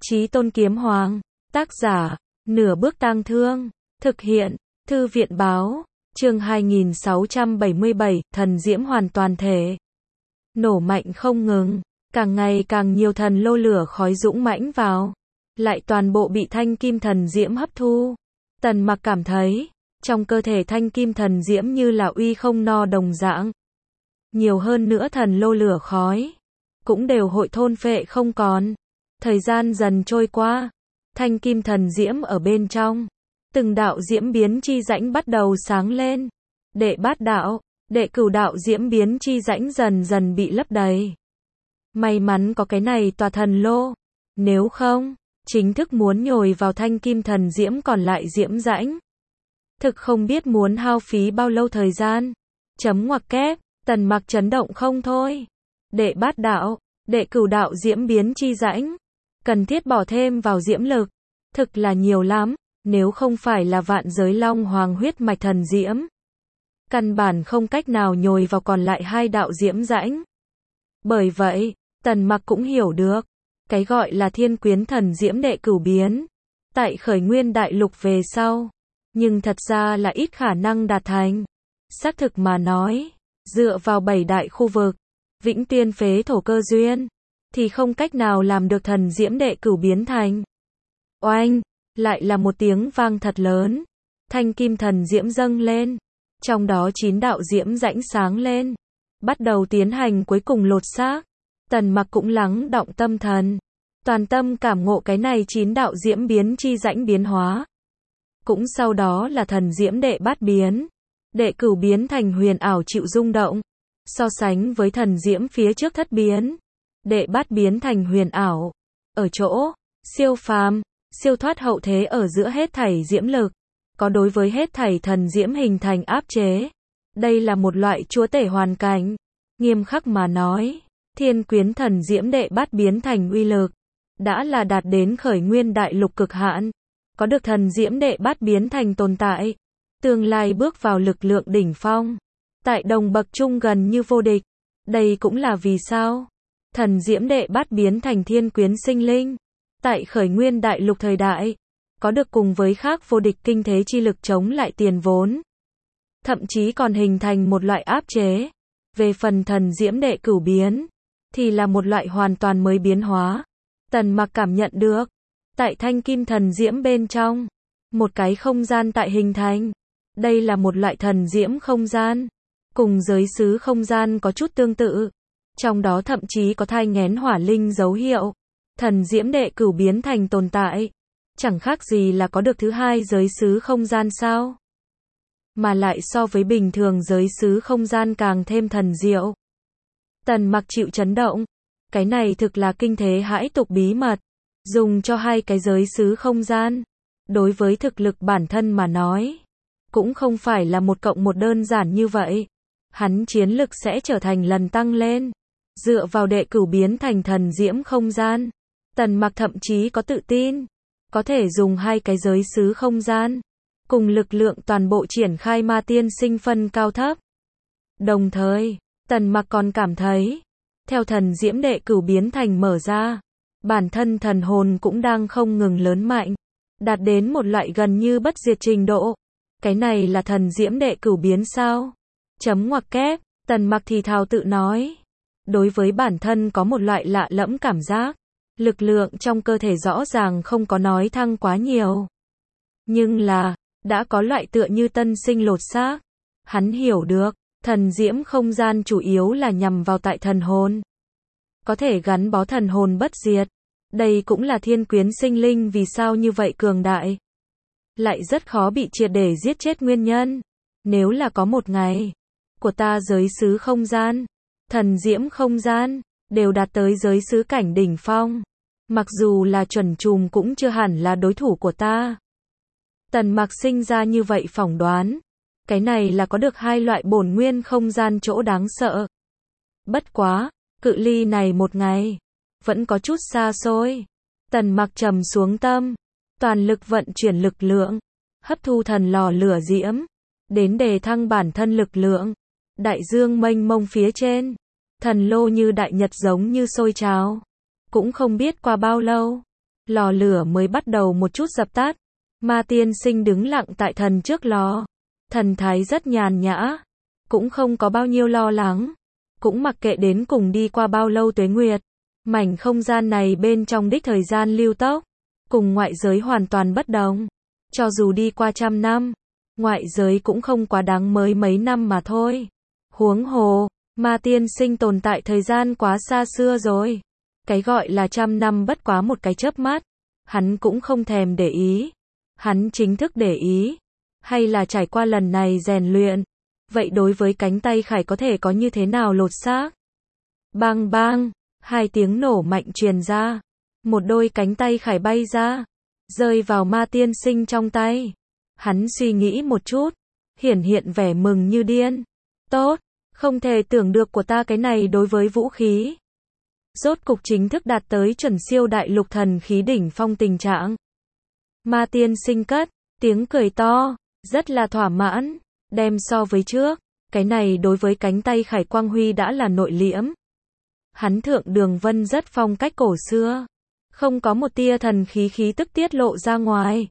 Chí Tôn Kiếm Hoàng. Tác giả, Nửa Bước Tang Thương. Thực hiện, Thư viện Báo. Chương 2677, thần diễm hoàn toàn thể. Nổ mạnh không ngừng, càng ngày càng nhiều thần lô lửa khói dũng mãnh vào, lại toàn bộ bị thanh kim thần diễm hấp thu. Tần Mặc cảm thấy, trong cơ thể thanh kim thần diễm như là uy không no đồng dạng. Nhiều hơn nữa thần lô lửa khói, cũng đều hội thôn phệ không còn. Thời gian dần trôi qua, thanh kim thần diễm ở bên trong, từng đạo diễm biến chi rãnh bắt đầu sáng lên. Đệ bát đạo, đệ cửu đạo diễm biến chi rãnh dần dần bị lấp đầy. May mắn có cái này tòa thần lô, nếu không, chính thức muốn nhồi vào thanh kim thần diễm còn lại diễm rãnh, thực không biết muốn hao phí bao lâu thời gian. Chấm ngoặc kép, Tần Mặc chấn động không thôi. Đệ bát đạo, đệ cửu đạo diễm biến chi rãnh, cần thiết bỏ thêm vào diễm lực, thực là nhiều lắm, nếu không phải là vạn giới long hoàng huyết mạch thần diễm, căn bản không cách nào nhồi vào còn lại hai đạo diễm rãnh. Bởi vậy, Tần Mặc cũng hiểu được, cái gọi là thiên quyến thần diễm đệ cửu biến, tại khởi nguyên đại lục về sau, nhưng thật ra là ít khả năng đạt thành. Xác thực mà nói, dựa vào 7 đại khu vực, vĩnh tuyên phế thổ cơ duyên, thì không cách nào làm được thần diễm đệ cửu biến thành. Oanh, lại là một tiếng vang thật lớn, thanh kim thần diễm dâng lên, trong đó 9 đạo diễm rãnh sáng lên, bắt đầu tiến hành cuối cùng lột xác. Tần Mặc cũng lắng động tâm thần, toàn tâm cảm ngộ cái này 9 đạo diễm biến chi rãnh biến hóa. Cũng sau đó là thần diễm đệ bát biến, đệ cửu biến thành huyền ảo chịu rung động. So sánh với thần diễm phía trước thất biến, đệ bát biến thành huyền ảo, ở chỗ siêu phàm, siêu thoát hậu thế ở giữa hết thảy diễm lực, có đối với hết thảy thần diễm hình thành áp chế. Đây là một loại chúa tể hoàn cảnh. Nghiêm khắc mà nói, thiên quyến thần diễm đệ bát biến thành uy lực, đã là đạt đến khởi nguyên đại lục cực hạn. Có được thần diễm đệ bát biến thành tồn tại, tương lai bước vào lực lượng đỉnh phong, tại đồng bậc trung gần như vô địch. Đây cũng là vì sao thần diễm đệ bát biến thành thiên quyến sinh linh, tại khởi nguyên đại lục thời đại, có được cùng với khác vô địch kinh thế chi lực chống lại tiền vốn, thậm chí còn hình thành một loại áp chế. Về phần thần diễm đệ cửu biến, thì là một loại hoàn toàn mới biến hóa. Tần Mặc cảm nhận được, tại thanh kim thần diễm bên trong, một cái không gian tại hình thành. Đây là một loại thần diễm không gian, cùng giới xứ không gian có chút tương tự, trong đó thậm chí có thai nghén hỏa linh dấu hiệu. Thần diễm đệ cửu biến thành tồn tại, chẳng khác gì là có được thứ hai giới xứ không gian sao? Mà lại so với bình thường giới xứ không gian càng thêm thần diệu. Tần Mặc chịu chấn động, cái này thực là kinh thế hãi tục bí mật, dùng cho hai cái giới xứ không gian, đối với thực lực bản thân mà nói, cũng không phải là 1 cộng 1 đơn giản như vậy. Hắn chiến lực sẽ trở thành lần tăng lên. Dựa vào đệ cửu biến thành thần diễm không gian, Tần Mặc thậm chí có tự tin, có thể dùng hai cái giới xứ không gian, cùng lực lượng toàn bộ triển khai ma tiên sinh phân cao thấp. Đồng thời, Tần Mặc còn cảm thấy, theo thần diễm đệ cửu biến thành mở ra, bản thân thần hồn cũng đang không ngừng lớn mạnh, đạt đến một loại gần như bất diệt trình độ. Cái này là thần diễm đệ cửu biến sao? Chấm ngoặc kép, Tần Mặc thì thào tự nói. Đối với bản thân có một loại lạ lẫm cảm giác, lực lượng trong cơ thể rõ ràng không có nói thăng quá nhiều, nhưng là, đã có loại tựa như tân sinh lột xác. Hắn hiểu được, thần diễm không gian chủ yếu là nhằm vào tại thần hồn, có thể gắn bó thần hồn bất diệt. Đây cũng là thiên quyến sinh linh vì sao như vậy cường đại, lại rất khó bị triệt để giết chết nguyên nhân. Nếu là có một ngày, của ta giới xứ không gian, thần diễm không gian, đều đạt tới giới xứ cảnh đỉnh phong, mặc dù là chuẩn trùm cũng chưa hẳn là đối thủ của ta. Tần Mặc sinh ra như vậy phỏng đoán, cái này là có được hai loại bổn nguyên không gian chỗ đáng sợ. Bất quá, cự ly này một ngày, vẫn có chút xa xôi. Tần Mặc trầm xuống tâm, toàn lực vận chuyển lực lượng, hấp thu thần lò lửa diễm, đến đề thăng bản thân lực lượng. Đại dương mênh mông phía trên, thần lô như đại nhật giống như sôi trào. Cũng không biết qua bao lâu, lò lửa mới bắt đầu một chút dập tắt. Ma tiên sinh đứng lặng tại thần trước lò. Thần thái rất nhàn nhã, cũng không có bao nhiêu lo lắng, cũng mặc kệ đến cùng đi qua bao lâu tuế nguyệt. Mảnh không gian này bên trong đích thời gian lưu tốc, cùng ngoại giới hoàn toàn bất đồng. Cho dù đi qua 100 năm, ngoại giới cũng không quá đáng mới mấy năm mà thôi. Huống hồ, ma tiên sinh tồn tại thời gian quá xa xưa rồi. Cái gọi là 100 năm bất quá một cái chớp mắt, hắn cũng không thèm để ý. Hắn chính thức để ý, hay là trải qua lần này rèn luyện. Vậy đối với cánh tay khải có thể có như thế nào lột xác? Bang bang, hai tiếng nổ mạnh truyền ra. Một đôi cánh tay khải bay ra, rơi vào ma tiên sinh trong tay. Hắn suy nghĩ một chút, hiện vẻ mừng như điên. Tốt, không thể tưởng được của ta cái này đối với vũ khí. Rốt cục chính thức đạt tới chuẩn siêu đại lục thần khí đỉnh phong tình trạng. Ma tiên sinh cất tiếng cười to, rất là thỏa mãn, đem so với trước, cái này đối với cánh tay khải quang huy đã là nội liễm. Hắn thượng đường vân rất phong cách cổ xưa, không có một tia thần khí tức tiết lộ ra ngoài.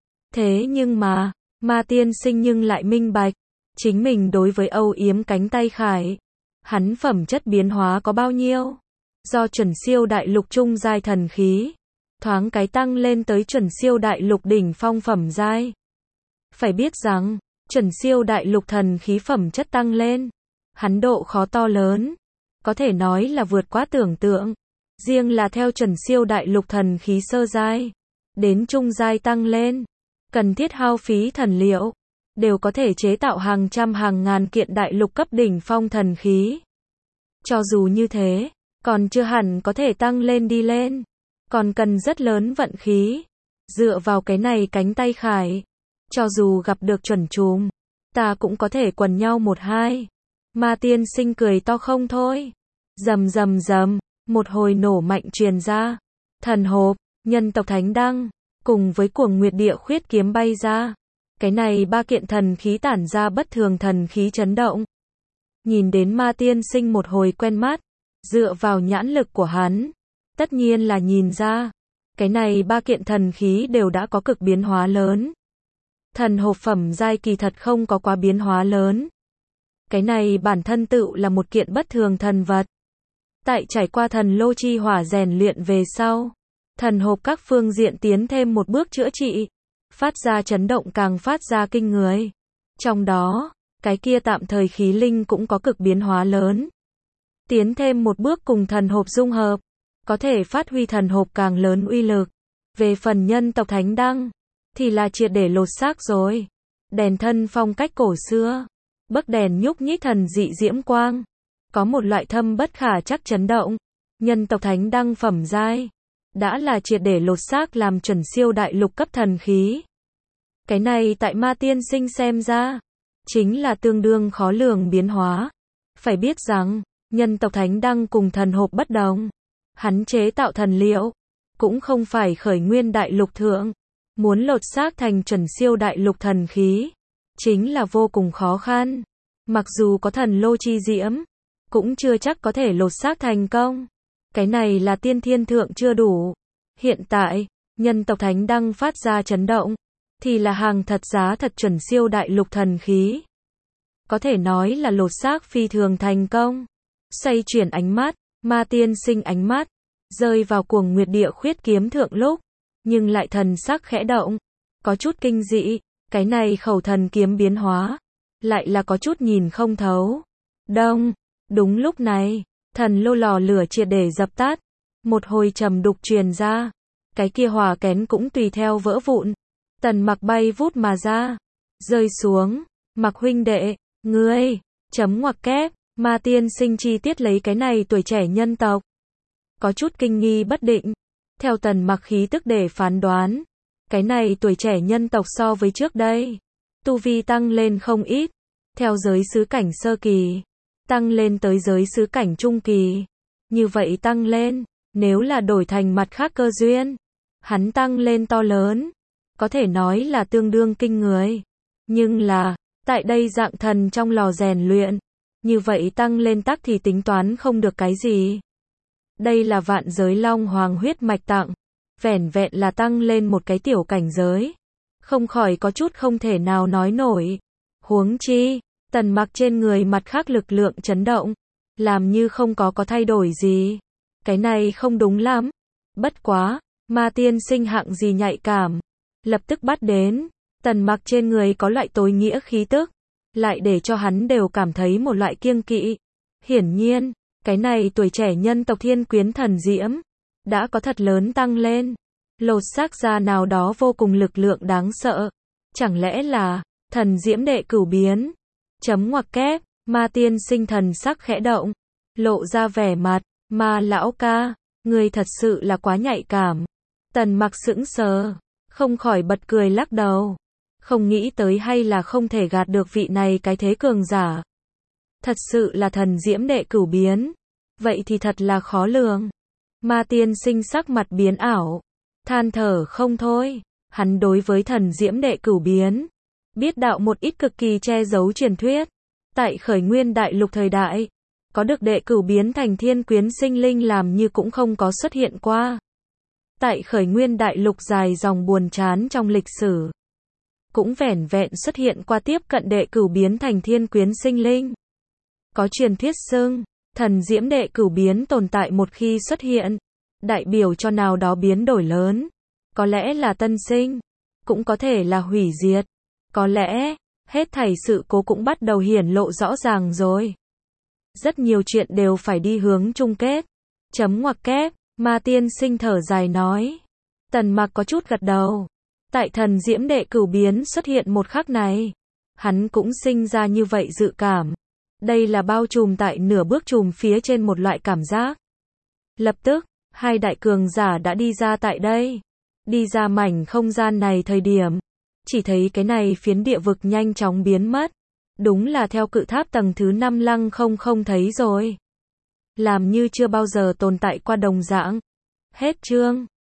Thế nhưng mà, ma tiên sinh nhưng lại minh bạch, chính mình đối với âu yếm cánh tay khải, hắn phẩm chất biến hóa có bao nhiêu. Do chuẩn siêu đại lục trung giai thần khí, thoáng cái tăng lên tới chuẩn siêu đại lục đỉnh phong phẩm giai. Phải biết rằng, chuẩn siêu đại lục thần khí phẩm chất tăng lên, hắn độ khó to lớn, có thể nói là vượt quá tưởng tượng. Riêng là theo chuẩn siêu đại lục thần khí sơ giai, đến trung giai tăng lên, cần thiết hao phí thần liệu, đều có thể chế tạo hàng trăm hàng ngàn kiện đại lục cấp đỉnh phong thần khí. Cho dù như thế, còn chưa hẳn có thể tăng lên đi lên, còn cần rất lớn vận khí. Dựa vào cái này cánh tay khải, cho dù gặp được chuẩn chùm, ta cũng có thể quần nhau một hai. Ma tiên sinh cười to không thôi. Rầm rầm rầm, một hồi nổ mạnh truyền ra. Thần hộp, nhân tộc thánh đăng, cùng với cuồng nguyệt địa khuyết kiếm bay ra. Cái này ba kiện thần khí tản ra bất thường thần khí chấn động. Nhìn đến ma tiên sinh một hồi quen mắt, dựa vào nhãn lực của hắn, tất nhiên là nhìn ra, cái này ba kiện thần khí đều đã có cực biến hóa lớn. Thần hộp phẩm giai kỳ thật không có quá biến hóa lớn. Cái này bản thân tựu là một kiện bất thường thần vật. Tại trải qua thần lô chi hỏa rèn luyện về sau, thần hộp các phương diện tiến thêm một bước chữa trị, phát ra chấn động càng phát ra kinh người. Trong đó, cái kia tạm thời khí linh cũng có cực biến hóa lớn. Tiến thêm một bước cùng thần hộp dung hợp, có thể phát huy thần hộp càng lớn uy lực. Về phần nhân tộc thánh đăng, thì là triệt để lột xác rồi. Đèn thân phong cách cổ xưa, bấc đèn nhúc nhích thần dị diễm quang, có một loại thâm bất khả chắc chấn động. Nhân tộc thánh đăng phẩm giai, đã là triệt để lột xác làm chuẩn siêu đại lục cấp thần khí. Cái này tại ma tiên sinh xem ra, chính là tương đương khó lường biến hóa. Phải biết rằng, nhân tộc thánh đăng cùng thần hộp bất đồng. Hắn chế tạo thần liệu, cũng không phải khởi nguyên đại lục thượng. Muốn lột xác thành chuẩn siêu đại lục thần khí, chính là vô cùng khó khăn. Mặc dù có thần lô chi diễm, cũng chưa chắc có thể lột xác thành công. Cái này là tiên thiên thượng chưa đủ. Hiện tại, nhân tộc thánh đăng phát ra chấn động, thì là hàng thật giá thật chuẩn siêu đại lục thần khí. Có thể nói là lột xác phi thường thành công. Xoay chuyển ánh mắt, ma tiên sinh ánh mắt, rơi vào cuồng nguyệt địa khuyết kiếm thượng lúc, nhưng lại thần sắc khẽ động, có chút kinh dị, cái này khẩu thần kiếm biến hóa, lại là có chút nhìn không thấu. Đông, đúng lúc này, thần lô lò lửa triệt để dập tắt, một hồi trầm đục truyền ra, cái kia hỏa kén cũng tùy theo vỡ vụn. Tần Mặc bay vút mà ra, rơi xuống. Mặc huynh đệ, ngươi, chấm ngoặc kép, ma tiên sinh chi tiết lấy cái này tuổi trẻ nhân tộc, có chút kinh nghi bất định. Theo Tần Mặc khí tức để phán đoán, cái này tuổi trẻ nhân tộc so với trước đây, tu vi tăng lên không ít. Theo giới sứ cảnh sơ kỳ, tăng lên tới giới sứ cảnh trung kỳ. Như vậy tăng lên, nếu là đổi thành mặt khác cơ duyên, hắn tăng lên to lớn, có thể nói là tương đương kinh người. Nhưng là, tại đây dạng thần trong lò rèn luyện, như vậy tăng lên tắc thì tính toán không được cái gì. Đây là vạn giới long hoàng huyết mạch tặng, vẻn vẹn là tăng lên một cái tiểu cảnh giới. Không khỏi có chút không thể nào nói nổi. Huống chi, Tần Mặc trên người mặt khác lực lượng chấn động, làm như không có thay đổi gì. Cái này không đúng lắm. Bất quá, Ma tiên sinh hạng gì nhạy cảm. Lập tức bắt đến, Tần Mặc trên người có loại tối nghĩa khí tức, lại để cho hắn đều cảm thấy một loại kiêng kỵ. Hiển nhiên, cái này tuổi trẻ nhân tộc Thiên Quyến thần diễm, đã có thật lớn tăng lên. Lột xác ra nào đó vô cùng lực lượng đáng sợ. Chẳng lẽ là thần diễm đệ cửu biến? Chấm ngoặc kép, Ma tiên sinh thần sắc khẽ động, lộ ra vẻ mặt, Ma lão ca, người thật sự là quá nhạy cảm. Tần Mặc sững sờ, không khỏi bật cười lắc đầu. Không nghĩ tới hay là không thể gạt được vị này cái thế cường giả. Thật sự là thần diễm đệ cửu biến. Vậy thì thật là khó lường. Ma tiên sinh sắc mặt biến ảo, than thở không thôi. Hắn đối với thần diễm đệ cửu biến, biết đạo một ít cực kỳ che giấu truyền thuyết. Tại khởi nguyên đại lục thời đại, có được đệ cửu biến thành thiên quyến sinh linh làm như cũng không có xuất hiện qua. Tại khởi nguyên đại lục dài dòng buồn chán trong lịch sử, cũng vẻn vẹn xuất hiện qua tiếp cận đệ cửu biến thành thiên quyến sinh linh. Có truyền thuyết xưng, thần diễm đệ cửu biến tồn tại một khi xuất hiện, đại biểu cho nào đó biến đổi lớn. Có lẽ là tân sinh, cũng có thể là hủy diệt. Có lẽ, hết thảy sự cố cũng bắt đầu hiển lộ rõ ràng rồi. Rất nhiều chuyện đều phải đi hướng chung kết. Chấm ngoặc kép, Ma tiên sinh thở dài nói. Tần Mặc có chút gật đầu. Tại thần diễm đệ cửu biến xuất hiện một khắc này, hắn cũng sinh ra như vậy dự cảm. Đây là bao trùm tại nửa bước trùm phía trên một loại cảm giác. Lập tức, hai đại cường giả đã đi ra tại đây. Đi ra mảnh không gian này thời điểm, chỉ thấy cái này phiến địa vực nhanh chóng biến mất. Đúng là theo cự tháp tầng thứ 5 lăng không thấy rồi. Làm như chưa bao giờ tồn tại qua đồng dạng. Hết chương.